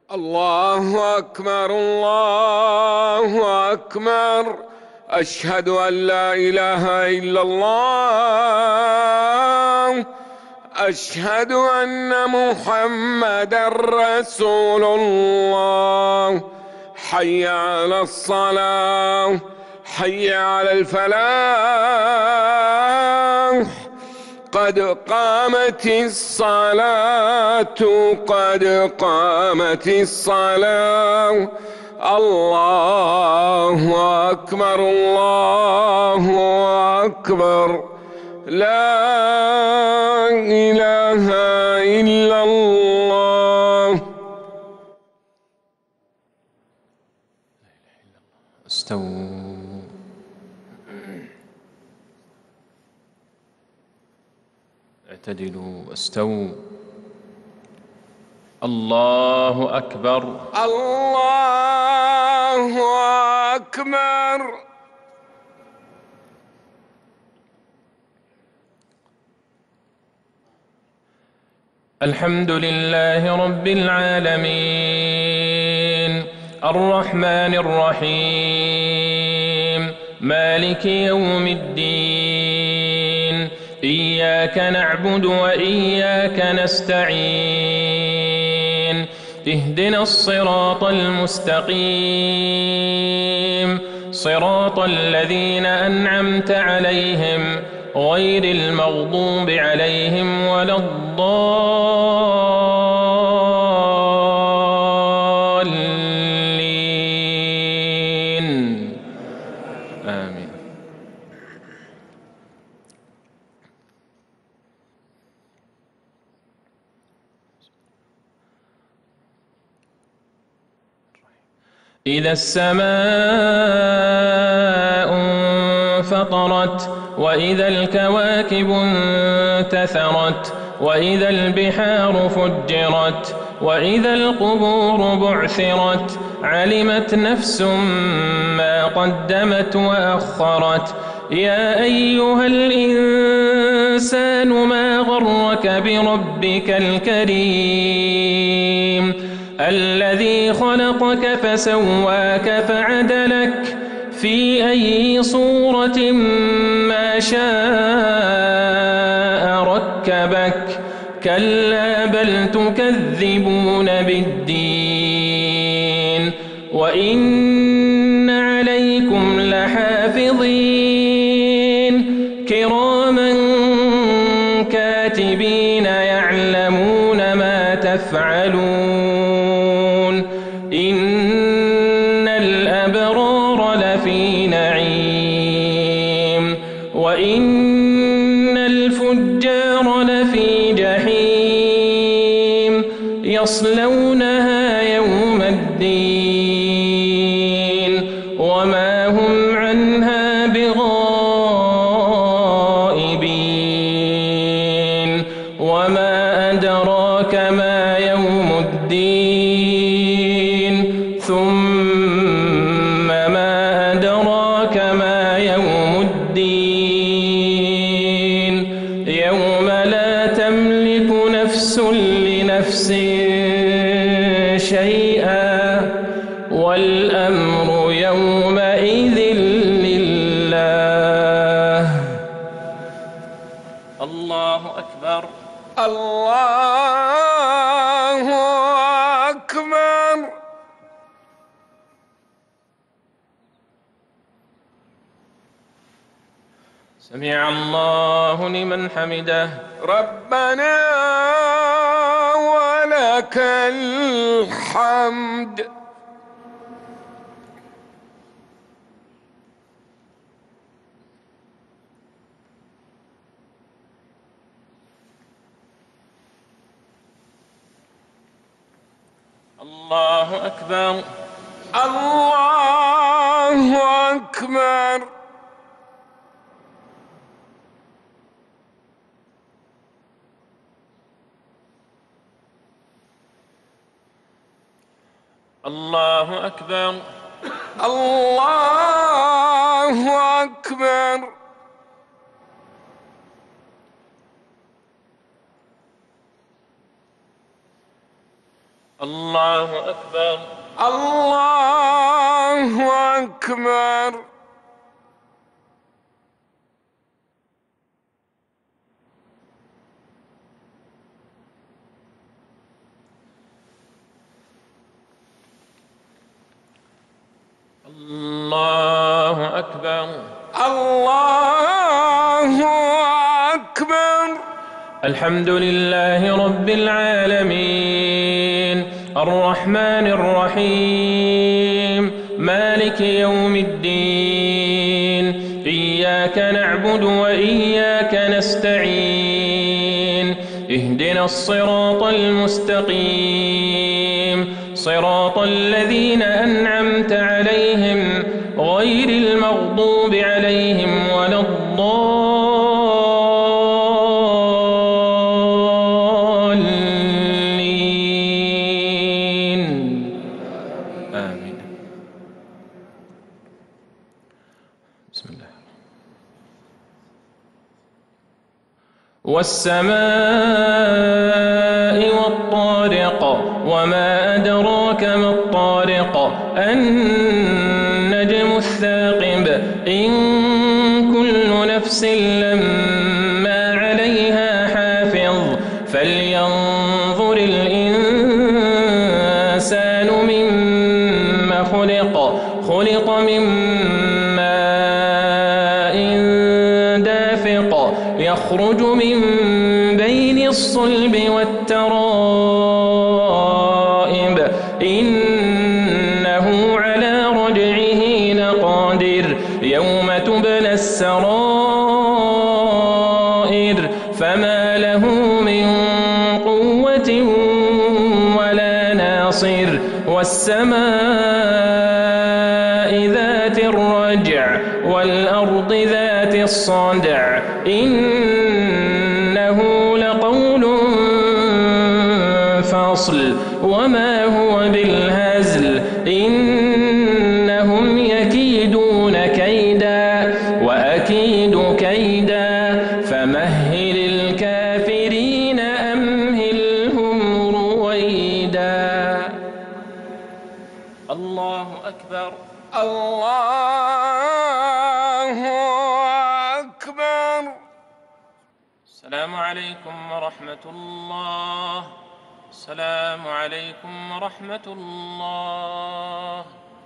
الله أكبر الله أكبر. أشهد أن لا إله إلا الله. أشهد أن محمدًا رسول الله. حي على الصلاة، حي على الفلاح. قد قامت الصلاة، قد قامت الصلاة. الله أكبر الله أكبر. لا إله إلا الله. استووا. اعتدلوا، استووا. الله أكبر الله أكبر. الحمد لله رب العالمين، الرحمن الرحيم، مالك يوم الدين. إياك نعبد وإياك نستعين. اهدنا الصراط المستقيم، صراط الذين أنعمت عليهم غير المغضوب عليهم ولا الضالين. آمين. إذا السماء انفطرت، وإذا الكواكب انتثرت، وإذا البحار فجرت، وإذا القبور بعثرت، علمت نفس ما قدمت وأخرت. يا أيها الإنسان ما غرك بربك الكريم الذي خلقك فسواك فعدلك في أي صورة ما شاء ركبك. كلا بل تكذبون بالدين، وإن عليكم لحافظين كراما كاتبين يعلمون ما تفعلون. إن الأبرار لفي نعيم، وإن الفجار لفي جحيم يصلونها يوم الدين وما هم عنها بغائبين. وما أدراك ما يوم الدين، ثم ما أدراك ما يوم الدين. يوم لا تملك نفس لنفس شيئا، والأمر يومئذ لله. الله أكبر الله أكبر. سمع الله لمن حمده. ربنا ولك الحمد. الله أكبر الله أكبر. الله أكبر الله أكبر. الله أكبر. الله أكبر. الله أكبر. الله أكبر. الحمد لله رب العالمين الرحمن الرحيم مالك يوم الدين إياك نعبد وإياك نستعين اهدنا الصراط المستقيم صراط الذين أنعمت عليهم غير المغضوب عليهم ولا الضالين آمين. بسم الله. والسماء والطارق وما أدراك ما الطارق النجم الثاقب إن كل نفس لما عليها حافظ فلينظر الإنسان مما خلق من ماء دافق يخرج من بين الصلب والترائب إنه على رجعه لقادر يوم تبلى السرائر فما له من قوة ولا ناصر والسماء ذات الرجع والأرض ذات الصدع إنه لقول فصل وما هو بالهزل إنهم يكيدون كيدا وأكيد كيدا فمهل الكافرين أمهلهم رويدا. الله أكبر. الله أكبر. السلام عليكم ورحمة الله. السلام عليكم ورحمة الله.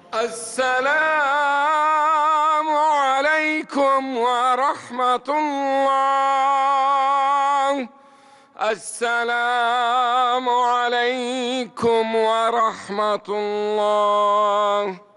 السلام عليكم ورحمة الله. السلام عليكم ورحمة الله.